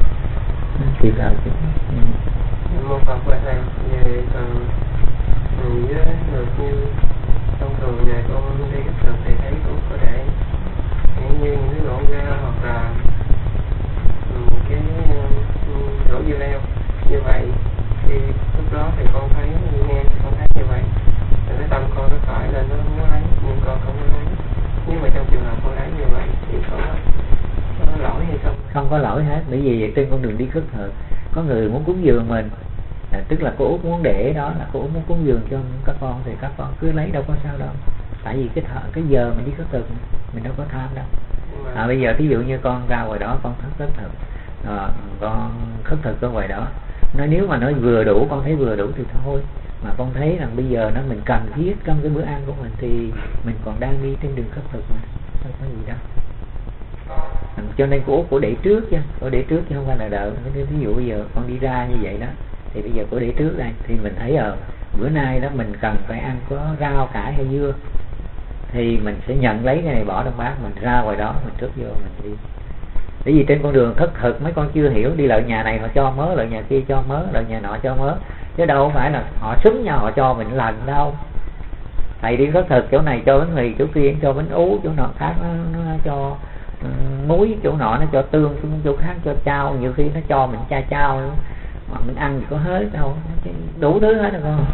Một phần của thầy về với được như thông thường ngày con đi các trường thì thấy cũng có thể như những cái lỗ ra hoặc là cái lỗ dưa leo như vậy, thì lúc đó thì con thấy nghe con thấy như vậy, cái tâm con nó khởi lên nó lấy, nhưng con không có lấy. Nhưng mà trong trường hợp con lấy như vậy thì có lỗi hay không? Không có lỗi hết, bởi vì trên con đường đi khất thực có người muốn cúng dường mình, tức là cô Út muốn để đó là cô Út muốn cúng dường cho các con thì các con cứ lấy, đâu có sao đâu. Tại vì cái giờ mình đi khất thực mình đâu có tham đâu. Bây giờ thí dụ như con ra ngoài đó con khất thực, con khất thực ở ngoài đó, nếu mà nó vừa đủ, con thấy vừa đủ thì thôi. Mà con thấy rằng bây giờ mình cần thiết trong cái bữa ăn của mình thì mình còn đang đi trên đường khất thực mà, không có gì đâu. Cho nên cô để trước chứ, cô để trước chứ không phải là đợi. Ví dụ bây giờ con đi ra như vậy đó, thì bây giờ cô để trước đây, thì mình thấy bữa nay đó mình cần phải ăn có rau cải hay dưa, thì mình sẽ nhận lấy cái này bỏ trong bát, mình ra ngoài đó mình trút vô mình đi. Bởi vì trên con đường khất thực mấy con chưa hiểu, đi lợi nhà này họ cho mớ, lợi nhà kia cho mớ, lợi nhà nọ cho mớ, chứ đâu phải là họ xúm nhau họ cho mình lần đâu. Thầy đi khất thực chỗ này cho bánh mì, chỗ kia cho bánh ú, chỗ nọ khác nó cho muối, chỗ nọ nó cho tương, chỗ khác cho chao, nhiều khi nó cho mình chao mà mình ăn thì có hết đâu, đủ thứ hết rồi con.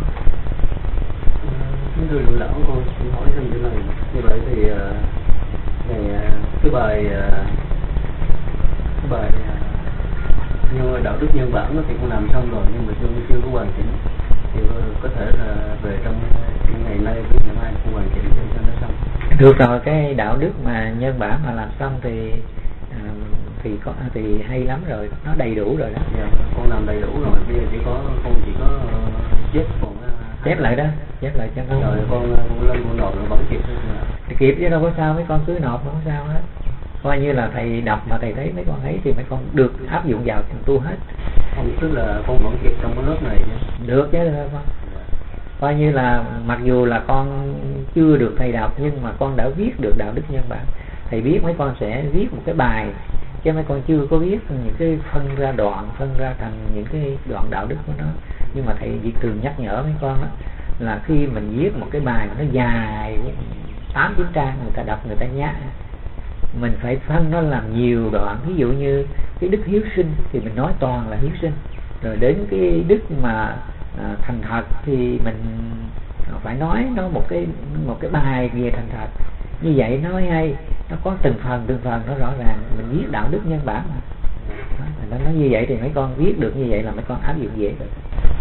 Thưa Lụ Lão, con xin hỏi thêm cái này. Như vậy thì cái bài nhưng đạo đức nhân bản thì con làm xong rồi, nhưng mà chưa có hoàn chỉnh, thì có thể là về trong ngày nay với ngày mai con hoàn chỉnh cho nó xong. Được rồi, cái đạo đức mà nhân bản mà làm xong thì hay lắm rồi, nó đầy đủ rồi đó. Dạ, con làm đầy đủ rồi, bây giờ con chỉ có chép lại đó, chép lại cho con. Rồi con lên con nộp nó vẫn kịp thôi. Kịp chứ đâu có sao, mấy con cứ nộp không sao hết. Coi như là thầy đọc mà thầy thấy mấy con ấy thì mấy con được áp dụng vào tu hết. Không, tức là con vẫn kịp trong cái lớp này chứ. Được chứ, được không? coi như là mặc dù là con chưa được thầy đọc nhưng mà con đã viết được đạo đức nhân bản. Thầy biết mấy con sẽ viết một cái bài chứ mấy con chưa có viết những cái phân ra đoạn, phân ra thành những cái đoạn đạo đức của nó. Nhưng mà thầy chỉ thường nhắc nhở mấy con đó là khi mình viết một cái bài nó dài 8-9 trang, người ta đọc người ta nhá, mình phải phân nó làm nhiều đoạn. Ví dụ như cái đức hiếu sinh thì mình nói toàn là hiếu sinh, rồi đến cái đức mà thành thật thì mình phải nói nó một cái bài về thành thật. Như vậy nó mới hay, nó có từng phần nó rõ ràng. Mình viết đạo đức nhân bản mà. Nó nói như vậy thì mấy con viết được như vậy là mấy con áp dụng dễ rồi.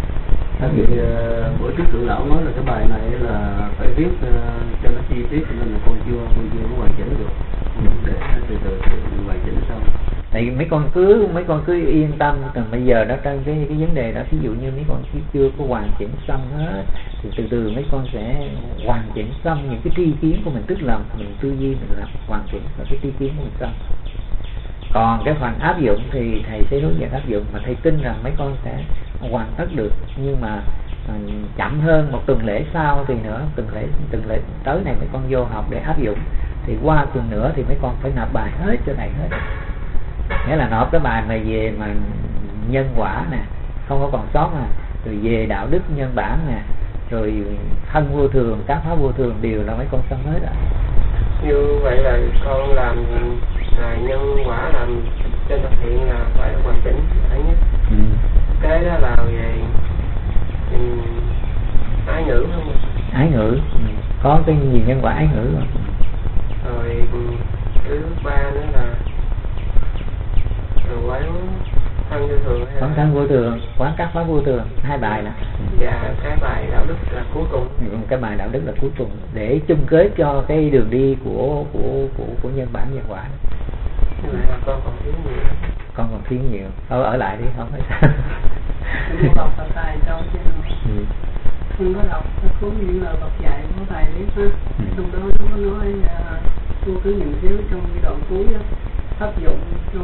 Bữa trước trưởng lão nói là cái bài này là phải viết cho nó chi tiết, nên là con chưa có hoàn chỉnh được, để từ từ hoàn chỉnh sau. Tại mấy con cứ yên tâm, từ bây giờ đó trên cái vấn đề đó, ví dụ như mấy con chưa có hoàn chỉnh xong hết thì từ từ mấy con sẽ hoàn chỉnh xong những cái tri kiến của mình, tức là mình tư duy mình làm hoàn chỉnh và cái tri kiến của mình xong. Còn cái phần áp dụng thì thầy sẽ hướng dẫn áp dụng, mà thầy tin rằng mấy con sẽ hoàn tất được, nhưng mà chậm hơn một tuần lễ sau thì nữa, tuần lễ tới này mấy con vô học để áp dụng, thì qua tuần nữa thì mấy con phải nộp bài hết cho thầy hết. Nghĩa là nộp cái bài mà về mà nhân quả nè, không có còn sót nè, rồi về đạo đức nhân bản nè, rồi thân vô thường, các pháp vô thường đều là mấy con xong hết rồi. Như vậy là con làm nhân quả, làm trên thực hiện là phải hoàn chỉnh phải nhất. Cái đó là về ái ngữ không? Ái ngữ, có cái gì nhân quả ái ngữ không? Rồi thứ ba nữa là quán thân vô thường. Quán thân vô thường, quán các pháp vô thường, 2 bài là. Và cái bài đạo đức là cuối cùng. Cái bài đạo đức là cuối cùng để chung kết cho cái đường đi của nhân bản nhân quả. Con còn thiếu nhiều. Con còn thiếu nhiều. Thôi ở lại đi, không phải sao. Con đọc Phật tài đâu chứ. Không có đọc cuốn những lời Phật dạy của thầy biết ha. Trong đó nó có nói cô cứ nhìn xíu trong cái đoạn cuối đó, áp dụng trong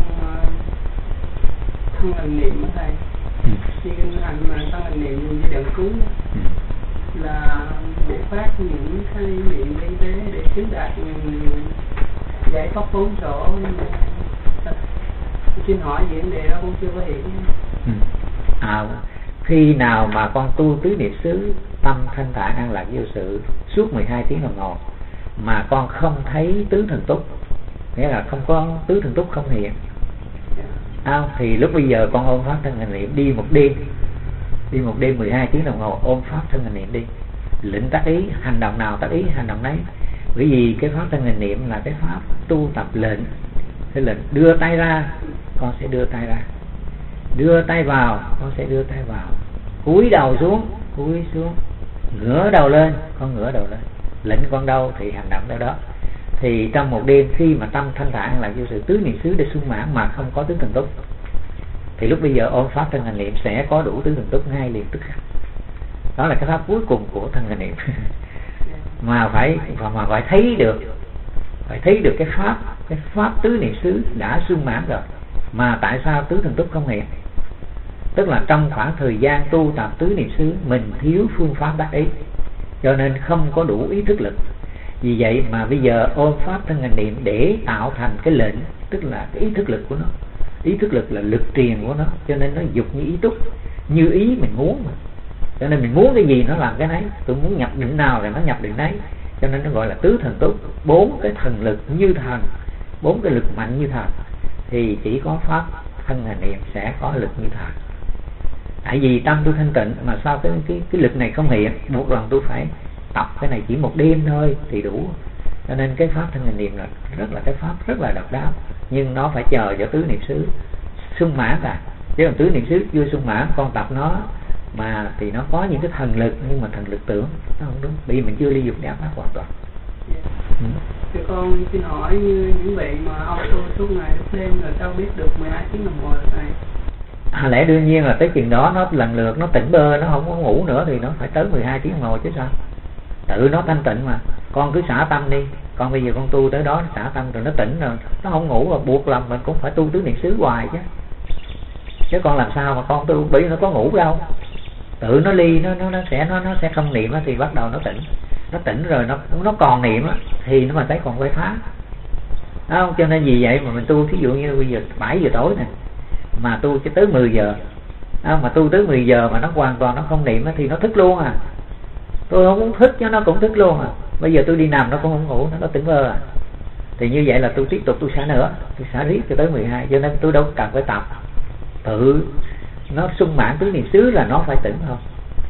thân hành niệm của thầy. Khi kinh hành mà thân hành niệm dùng cái đoạn cuối đó, là để phát những cái niệm y tế để chứng đạt giải thoát bốn chỗ. Xin hỏi vấn đề đó cũng chưa có hiểu. Khi nào mà con tu tứ niệm xứ, tâm thanh thản an lạc vô sự suốt 12 tiếng đồng hồ mà con không thấy tứ thần túc, nghĩa là không có tứ thần túc không hiện, thì lúc bây giờ con ôm pháp thân hành niệm đi một đêm 12 tiếng đồng hồ, ôm pháp thân hành niệm đi, lĩnh tác ý, hành động nào tác ý hành động đấy. Bởi vì cái pháp thân hành niệm là cái pháp tu tập lệnh. Cái lệnh đưa tay ra, con sẽ đưa tay ra, đưa tay vào, con sẽ đưa tay vào, cúi đầu xuống, cúi xuống, ngửa đầu lên, con ngửa đầu lên. Lệnh con đâu thì hành động đâu đó. Thì trong một đêm khi mà tâm thanh thản là vô sự tứ niệm xứ để sung mãn mà không có tứ thần túc, thì lúc bây giờ ôm pháp thân hành niệm sẽ có đủ tứ thần túc ngay liền tức khắc. Đó là cái pháp cuối cùng của thân hành niệm. mà phải thấy được cái pháp tứ niệm xứ đã sung mãn rồi. Mà tại sao tứ thần túc không hiện? Tức là trong khoảng thời gian tu tập tứ niệm xứ mình thiếu phương pháp đắc ý, cho nên không có đủ ý thức lực. Vì vậy mà bây giờ ôm pháp thân hành niệm để tạo thành cái lệnh, tức là cái ý thức lực của nó. Ý thức lực là lực truyền của nó, cho nên nó dục như ý túc, như ý mình muốn mà. Cho nên mình muốn cái gì nó làm cái đấy. Tôi muốn nhập định nào là nó nhập định đấy. Cho nên nó gọi là tứ thần túc, 4 cái thần lực như thần, 4 cái lực mạnh như thần. Thì chỉ có pháp thân hành niệm sẽ có lực như thần. Tại vì tâm tôi thanh tịnh mà sao cái lực này không hiện, buộc lòng tôi phải tập cái này chỉ một đêm thôi thì đủ. Cho nên cái pháp thân hành niệm là cái pháp rất là độc đáo, nhưng nó phải chờ cho tứ niệm xứ sung mãn cả. Chứ còn tứ niệm xứ chưa sung mãn, con tập nó mà thì nó có những cái thần lực, nhưng mà thần lực tưởng nó không đúng, vì mình chưa ly dục đáp pháp hoàn toàn. Thì con xin hỏi, như những vị mà auto suốt ngày suốt đêm rồi sao biết được 12 tiếng đồng hồ là thầy? Lẽ đương nhiên là tới chừng đó nó lần lượt nó tỉnh bơ, nó không có ngủ nữa thì nó phải tới 12 tiếng đồng hồ chứ sao. Tự nó thanh tịnh mà. Con cứ xả tâm đi. Con bây giờ con tu tới đó xả tâm rồi nó tỉnh rồi, nó không ngủ rồi buộc lòng mình cũng phải tu tứ niệm xứ hoài chứ. Chứ con làm sao mà con tu, bởi vì nó có ngủ đâu. tự nó ly, nó sẽ không niệm thì bắt đầu nó tỉnh rồi nó còn niệm thì nó mà thấy còn quay phá. Đó không? Cho nên vì vậy mà mình tu, thí dụ như bây giờ 7 giờ tối này mà tu cho tới 10 giờ, mà tu tới 10 giờ mà nó hoàn toàn nó không niệm thì nó thức luôn à. Tôi không muốn thức cho nó cũng thức luôn à. Bây giờ tôi đi nằm nó cũng không ngủ, nó tỉnh bơ à. Thì như vậy là tôi tiếp tục tôi xả nữa, tôi xả riết cho tới 12. Cho nên tôi đâu cần phải tập, tự nó sung mãn tứ niệm xứ là nó phải tỉnh thôi.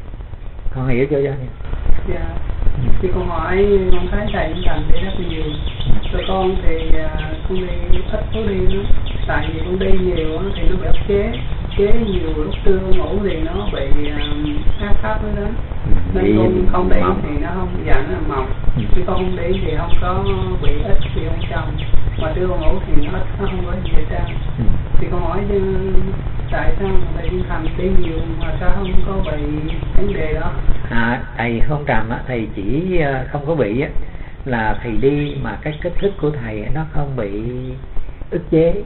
Con hiểu chưa? Dạ. Thì con hỏi, con thấy thầy cũng cần để rất nhiều. Rồi con thì con đi thích có đi nữa. Tại vì con đi nhiều thì nó bị ức chế nhiều, lúc trưa ngủ thì nó bị áp nó đến. Nên con không đi thì nó không giận, nó mọc. Khi con không đi thì không có bị ít gì ở trong. Mà trưa ngủ thì nó ít, nó không có gì hết trơn. Thì con hỏi chứ tại sao thầy Thiên Thành đi nhiều mà sao không có bị vấn đề đó? Thầy không trầm thầy chỉ không có bị là thầy đi mà cái kích thích của thầy nó không bị ức chế.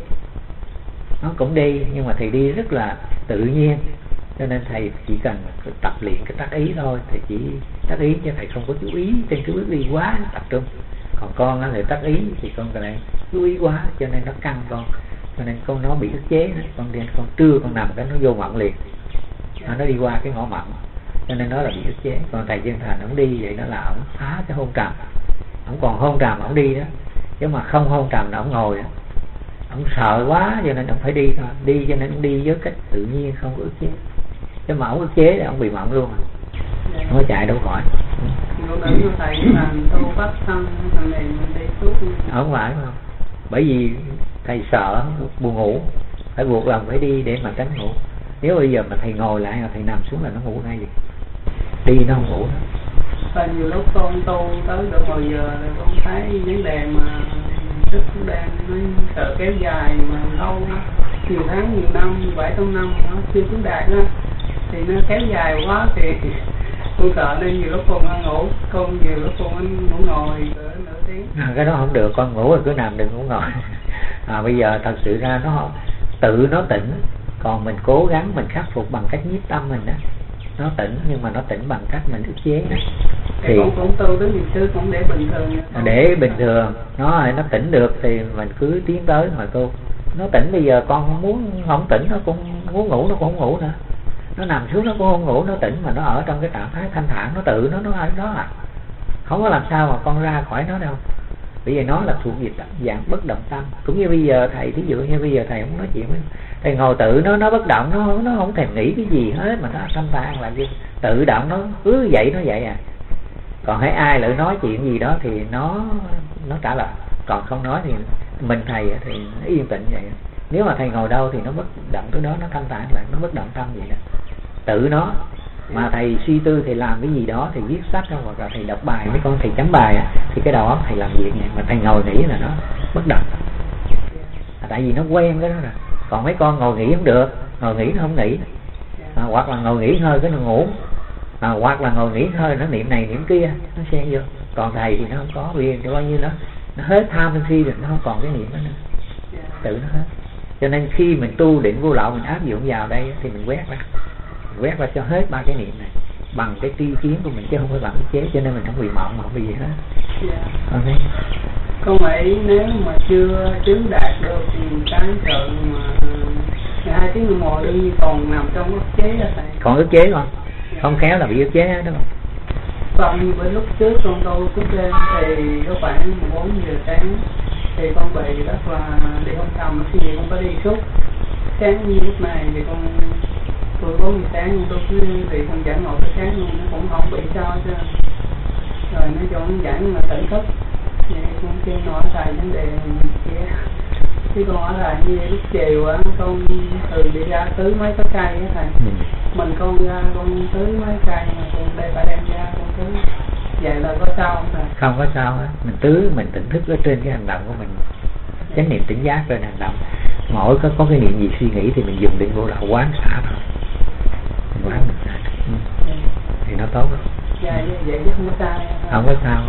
Nó cũng đi nhưng mà thầy đi rất là tự nhiên, cho nên thầy chỉ cần tập luyện cái tác ý thôi. Thầy chỉ tác ý chứ thầy không có chú ý trên cái bước đi quá tập trung. Còn con thì tác ý thì con lại chú ý quá cho nên nó căng con, cho nên con nó bị ức chế đó. Con trưa con nằm cái nó vô mộng liền, nó đi qua cái ngõ mộng, cho nên nó là bị ức chế. Còn thầy Chân Thành ông đi vậy đó là ông phá cái hôn trầm, ông còn hôn trầm ông đi đó, chứ mà không hôn trầm là ông ngồi đó. Ông sợ quá cho nên ông phải đi thôi, đi cho nên ông đi với cách tự nhiên không có ức chế. Chứ mà ông ức chế thì ông bị mộng luôn, ông có chạy đâu khỏi. Thầy là tu bắt thân thằng này mình đi suốt. Không phải không? Bởi vì thầy sợ buồn ngủ, phải buộc lòng phải đi để mà tránh ngủ. Nếu bây giờ mà thầy ngồi lại hoặc thầy nằm xuống là nó ngủ ngay gì, đi nó không ngủ nữa. Và nhiều lúc con tu tới được 10 giờ rồi con thấy vấn đề mà sức cũng đang nó sợ kéo dài mà lâu nhiều tháng nhiều năm 7-8 năm nó chưa tiến đạt á, thì nó kéo dài quá thì con sợ nên nhiều lúc con ngủ, nhiều lúc con ngủ ngồi nửa tiếng. Cái đó không được, con ngủ rồi cứ nằm đừng ngủ ngồi. Bây giờ thật sự ra nó tự nó tỉnh, còn mình cố gắng mình khắc phục bằng cách nhiếp tâm mình đó. Nó tỉnh nhưng mà nó tỉnh bằng cách mình ức chế đó. Thì cũng tu tới nhiều thứ cũng để bình thường. Để bình thường nó tỉnh được thì mình cứ tiến tới mà tu. Nó tỉnh bây giờ con không tỉnh nó cũng muốn ngủ, nó cũng không ngủ nữa. Nó nằm xuống nó cũng không ngủ, nó tỉnh mà nó ở trong cái trạng thái thanh thản, nó tự nó ở đó à. Không có làm sao mà con ra khỏi nó đâu. Bây giờ nó là thuộc về dạng bất động tâm. Cũng như bây giờ thầy, thí dụ như bây giờ thầy không nói chuyện với thầy ngồi tự nó bất động, nó không thèm nghĩ cái gì hết mà nó thanh thản là gì, tự động nó cứ vậy nó vậy à. Còn hãy ai lại nói chuyện gì đó thì nó trả lời, còn không nói thì mình thầy thì nó yên tĩnh vậy. Nếu mà thầy ngồi đâu thì nó bất động tới đó, nó thanh thản lại, nó bất động tâm vậy đó, tự nó. Mà thầy suy tư, thầy làm cái gì đó, thầy viết sách hoặc là thầy đọc bài, mấy con thầy chấm bài thì cái đầu óc thầy làm việc này, mà thầy ngồi nghĩ là nó bất động. Tại vì nó quen cái đó rồi. Còn mấy con ngồi nghĩ không được, ngồi nghĩ nó không nghĩ, hoặc là ngồi nghĩ hơi cái nó ngủ, hoặc là ngồi nghĩ hơi nó niệm này niệm kia, nó xen vô. Còn thầy thì nó không có, vì coi như nó hết tham sân si rồi, nó không còn cái niệm đó nữa, tự nó hết. Cho nên khi mình tu định vô lậu, mình áp dụng vào đây thì mình quét ra cho hết ba cái niệm này bằng cái tri kiến của mình, chứ không phải bằng cái chế. Cho nên mình không bị mộng, không bị gì hết. Okay. Con nghĩ nếu mà chưa chứng đạt được thì cái sự mà 2 tiếng đồng hồ đương nhiên còn nằm trong ức chế là thầy. Còn ức chế không? Không khéo là bị ức chế đó không? Còn như với lúc trước con tu trước đêm thì có khoảng 4 giờ sáng thì con bị rất là đi không chồng, khi gì con phải đi suốt. Sáng như lúc này thì con tôi 4 giờ sáng tôi cứ thì con giảng ngồi tới sáng luôn, nó cũng không bị sao chứ. Rồi nói chung giảng là tỉnh thức. Vậy con kêu nói thầy vấn đề kia. Chứ con hỏi thầy như lúc chiều á, con thường đi ra tưới mấy cái cây á thầy. Mình con ra con tưới mấy cây mà con đây phải đem ra con tưới. Vậy là có sao không thầy? Không có sao hết. Mình tưới, mình tỉnh thức ở trên cái hành động của mình, chánh niệm tỉnh giác trên hành động. Mỗi có cái niệm gì suy nghĩ thì mình dùng định vô là quán xả thôi. Mình quán mình xả thì nó tốt lắm. Dạ vậy chứ không có sao. Không có sao.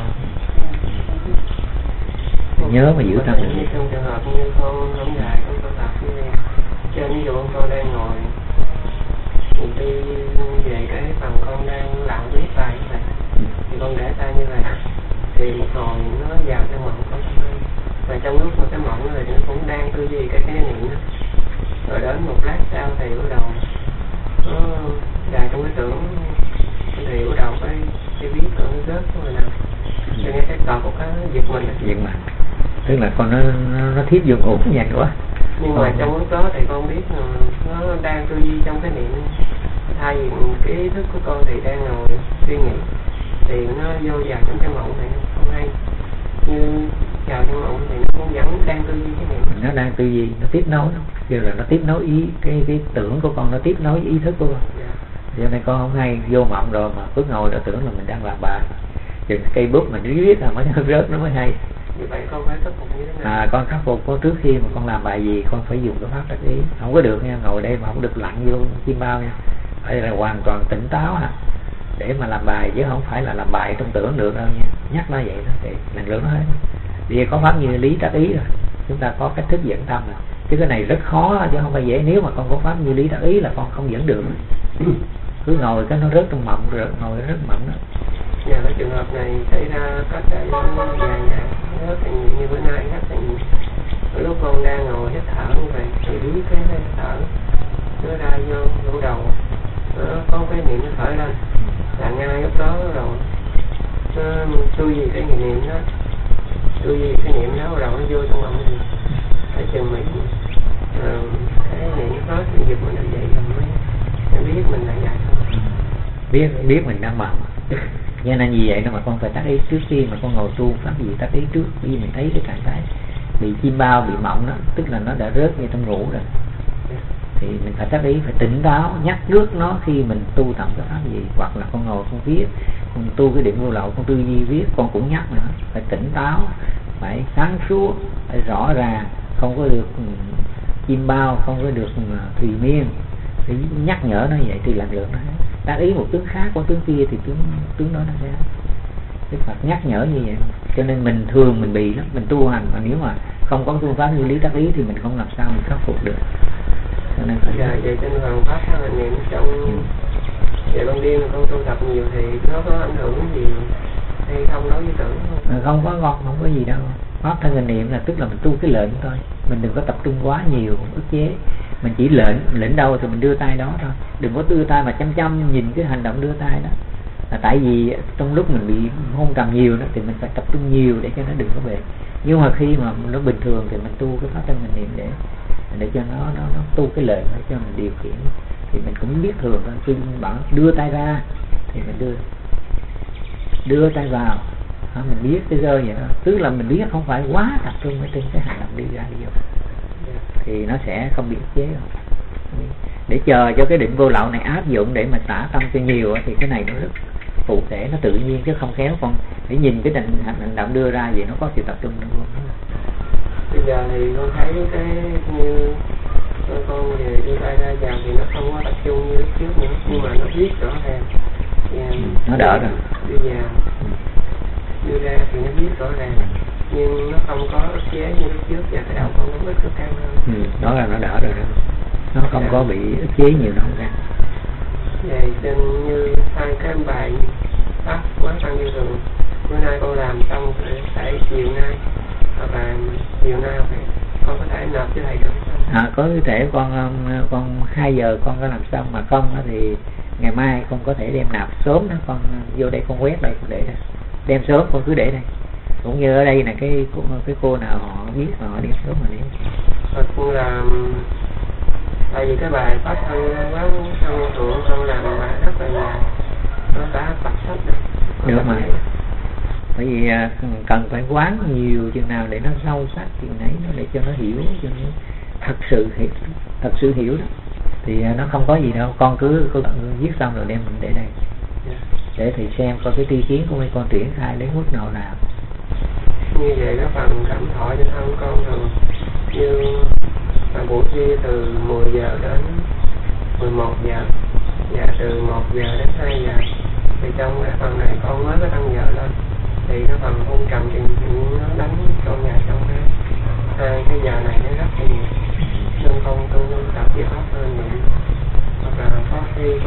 Nhớ mà giữ tâm mình. Trong trường hợp như con không dài con tập như ví dụ con đang ngồi đi về cái phần con đang làm viết bài như vậy thì con để tay như vậy thì một hồi nó vào trong mộng con và trong lúc mà cái mộng này nó cũng đang tư duy cái niệm đó. Rồi đến một lát sau thì bắt đầu nó vào trong cái tưởng thì bắt đầu cái biết nó rớt rồi nào cho nghe cái cọt của cái giật mình tức là con nó thiết dụng ổn nhanh quá. Nhưng mà trong lúc đó thì con biết là nó đang tư duy trong cái niệm, thay vì cái ý thức của con thì đang ngồi suy nghĩ thì nó vô vào trong cái mộng này không hay, như vào trong mộng thì nó cũng vẫn đang tư duy cái niệm, nó đang tư duy, nó tiếp nối, kêu là nó tiếp nối ý cái tưởng của con, nó tiếp nối ý thức của con. Cho nên con không hay vô mộng rồi mà cứ ngồi đó tưởng là mình đang làm bài, chừng cây bút mình viết là mới rớt nó mới hay. Như vậy con phải khắc phục như thế nào? Con khắc phục con trước khi mà con làm bài gì con phải dùng cái pháp đắc ý, không có được nha, ngồi đây mà không được lặn vô chim bao nha, phải là hoàn toàn tỉnh táo để mà làm bài, chứ không phải là làm bài trong tưởng được đâu nha, nhắc nó vậy đó thì lần lượt nó hết. Vì có pháp như lý đắc ý rồi, chúng ta có cách thức dẫn tâm rồi, chứ cái này rất khó chứ không phải dễ. Nếu mà con có pháp như lý đắc ý là con không dẫn được, cứ ngồi cái nó rớt trong mộng rồi ngồi rớt mộng đó. Dạ, cái trường hợp này xảy ra cách đây vài ngày rất là nhiều, như bữa nay rất là nhiều. Lúc con đang ngồi hít thở như vậy thì biết cái hơi thở nó ra vô lỗ đầu, nó có cái niệm nó khởi lên là ngay lúc đó rồi nó tư duy cái niệm đó, tư duy cái niệm đó rồi nó vô trong lòng thì phải chừng mình cái niệm nó thì giật mình là vậy rồi mới biết mình là vậy, biết mình đang mộng. Cho nên vì vậy đó mà con phải tác ý trước khi mà con ngồi tu pháp gì, tác ý trước, bởi vì mình thấy cái trạng thái bị chim bao, bị mộng đó, tức là nó đã rớt như trong ngủ rồi, thì mình phải tác ý, phải tỉnh táo, nhắc trước nó khi mình tu tập cái pháp gì, hoặc là con ngồi con viết, con tu cái điểm vô lậu, con tư duy viết, con cũng nhắc nữa, phải tỉnh táo, phải sáng suốt, phải rõ ràng, không có được chim bao, không có được thùy miên, thì nhắc nhở nó vậy thì lần lượt nó tác ý một tướng khác qua tướng kia thì tướng đó nó sẽ Đức Phật nhắc nhở như vậy. Cho nên mình thường mình bị lắm, mình tu hành mà nếu mà không có phương pháp như lý tác ý thì mình không làm sao mình khắc phục được. Cho nên phải vậy trên hoàn pháp hành niệm trong vậy ban đêm con tu tập nhiều thì nó có ảnh hưởng gì hay không đối với tưởng không? Không có ngon, không có gì đâu. Pháp thân hành niệm là tức là mình tu cái lệnh thôi, mình đừng có tập trung quá nhiều ức chế. Mình chỉ lệnh đâu thì mình đưa tay đó thôi, đừng có đưa tay mà chăm nhìn cái hành động đưa tay đó. Là tại vì trong lúc mình bị hôn trầm nhiều đó thì mình phải tập trung nhiều để cho nó đừng có bền. Nhưng mà khi mà nó bình thường thì mình tu cái pháp thân hành niệm để cho nó tu cái lệnh để cho mình điều khiển, thì mình cũng biết thường thôi. Khi bạn đưa tay ra thì mình đưa tay vào, mình biết cái rơi vậy đó, tức là mình biết không phải quá tập trung ở trên cái hành động đi ra đi vô, thì nó sẽ không bị ức chế đâu. Để chờ cho cái định vô lậu này áp dụng để mà xả tâm cho nhiều thì cái này nó rất cụ thể, nó tự nhiên chứ không khéo con để nhìn cái hành động đưa ra vậy nó có sự tập trung đâu luôn. Bây giờ thì con thấy cái như con về đưa tay ra vào thì nó không có tập trung như lúc trước nữa, nhưng mà nó biết rõ ràng, nó đỡ rồi. Đưa ra thì nó biết rõ ràng, nhưng nó không có ức chế như lúc trước và cái đầu con nó ít căng hơn. Đó là nó đỡ rồi đó, nó không có bị ức chế nhiều đâu ra. Vậy trên như hai cái bài pháp quán tăng như thường, bữa nay con làm xong thì phải chiều nay hoặc là chiều nay con có thể nộp với thầy được không? Có thể con 2 giờ con có làm xong, mà không thì ngày mai con có thể đem nạp sớm đó, con vô đây con quét đây con để đây, đem sớm con cứ để đây. Cũng như ở đây là cái cô nào họ biết mà họ đem sớm mà đem. Con làm tại vì cái bài pháp thân quán thân thượng con làm bài rất là dài, nó đã tập sách được mà. Bởi vì cần phải quán nhiều chừng nào để nó sâu sắc chừng nấy, để cho nó hiểu, cho nó thật sự hiểu đó, thì nó không có gì đâu. Con cứ viết xong rồi đem mình để đây, để thầy xem coi cái tri kiến của mấy con triển khai đến mức nào nào. Như vậy cái phần cảm thọ cho thân con thường như buổi trưa từ 10 giờ đến 11 giờ và từ 1 giờ đến 2 giờ, thì trong cái phần này con mới có tăng giờ lên thì cái phần hôn trầm thì nó đánh trong nhà trong hai cái giờ này nó rất là nhiều, nên con tu tập việc pháp hơn nhiều, hoặc là có khi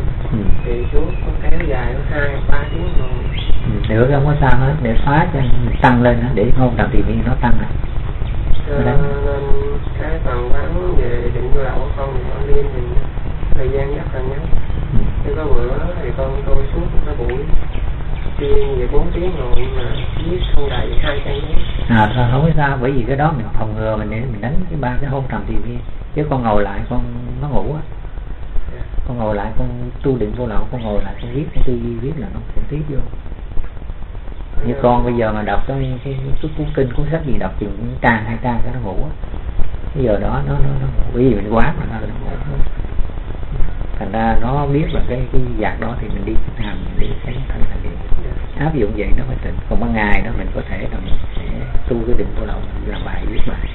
thì xuống có kéo dài 2-3 tiếng rồi. Được, không có sao hết, để phá cho tăng lên để hôn trầm thì nó tăng lại. Nên cái phần vắng về định vô lậu con thì con liên thì thời gian rất là ngắn. Chứ có bữa thì con tôi suốt cái buổi chuyên về 4 tiếng rồi mà viết không đầy 2 trang giấy. Thôi không có sao, bởi vì cái đó mình phòng ngừa mình để mình đánh cái 3 cái hôn trầm thì kia. Chứ con ngồi lại con nó ngủ á. Con ngồi lại con tu định vô lậu, con ngồi lại con viết, con tư duy viết là nó cũng tiếp vô. Như con bây giờ mà đọc cái cuốn kinh cuốn sách gì đọc chừng trang 2 trang cái nó ngủ á. Bây giờ đó nó bởi vì mình quá mà nó ngủ. Thành ra nó biết là cái dạng đó thì mình đi làm mình đi thấy thân là đi áp dụng vậy nó mới tỉnh. Còn ban ngày đó mình có thể là mình sẽ tu cái định vô lậu, mình làm bài viết bài.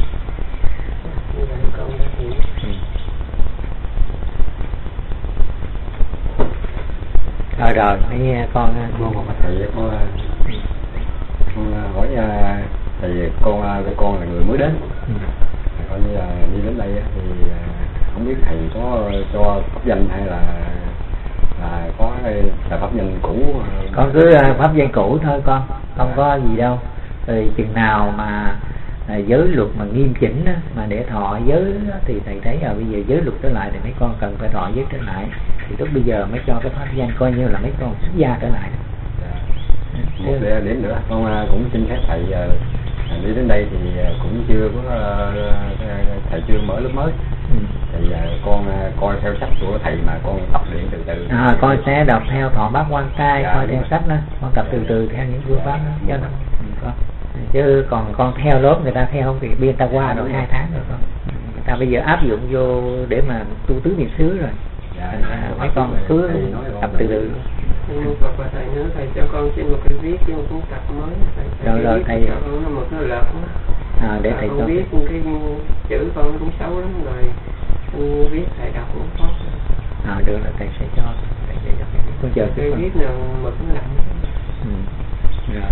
Rồi mấy con thầy con hỏi thầy con là người mới đến, coi như là đi đến đây thì không biết thầy có cho pháp danh hay là có là pháp danh cũ. Con cứ pháp danh cũ thôi con, không có gì đâu. Rồi chừng nào mà giới luật mà nghiêm chỉnh á, mà để thọ giới á, thì thầy thấy bây giờ giới luật trở lại thì mấy con cần phải thọ giới trở lại, thì lúc bây giờ mới cho cái pháp danh coi như là mấy con xuất gia trở lại. Một điểm nữa con cũng xin phép thầy đi đến đây thì cũng chưa có thầy chưa mở lớp mới, thì con coi theo sách của thầy mà con tập luyện từ từ. Con sẽ đọc theo Thọ Bát Quan Trai, coi theo sách đó, con tập từ từ theo những phương pháp đó cho nó con. Chứ còn con theo lớp người ta theo không thì biên ta qua rồi 2 tháng rồi con. Người ta bây giờ áp dụng vô để mà tu tứ niệm xứ rồi. Mấy con cứ tập từ từ. Phật và thầy nữa, thầy cho con xin một cái viết cho một cuốn tập mới. Rồi thầy nó một cái lợt đó. Để thầy con viết cái chữ con nó cũng xấu lắm rồi. Con viết thầy đọc cũng khó. Được là thầy sẽ cho. Con chờ cái viết nào mực nó lạnh. Rồi.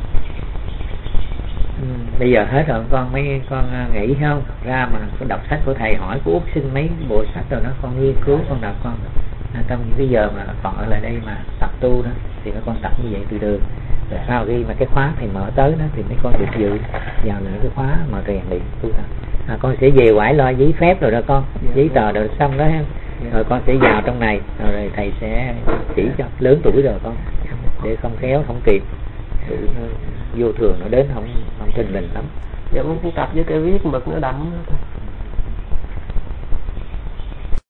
Bây giờ hết rồi con mấy con nghĩ không ra mà con đọc sách của thầy, hỏi của Út xin mấy bộ sách rồi đó con nghiên cứu con đọc con. Trong những cái giờ mà còn ở lại đây mà tập tu đó thì mấy con tập như vậy từ từ, rồi sau khi mà cái khóa thầy mở tới đó thì mấy con được dự vào những cái khóa mà rèn luyện tu tập. Con sẽ về quải lo giấy phép rồi đó con, giấy tờ rồi xong đó ha, rồi con sẽ vào trong này rồi thầy sẽ chỉ cho. Lớn tuổi rồi con, để không khéo không kịp, vô thường nó đến không thình lình lắm. Giờ muốn tập với cái viết mực nó đậm.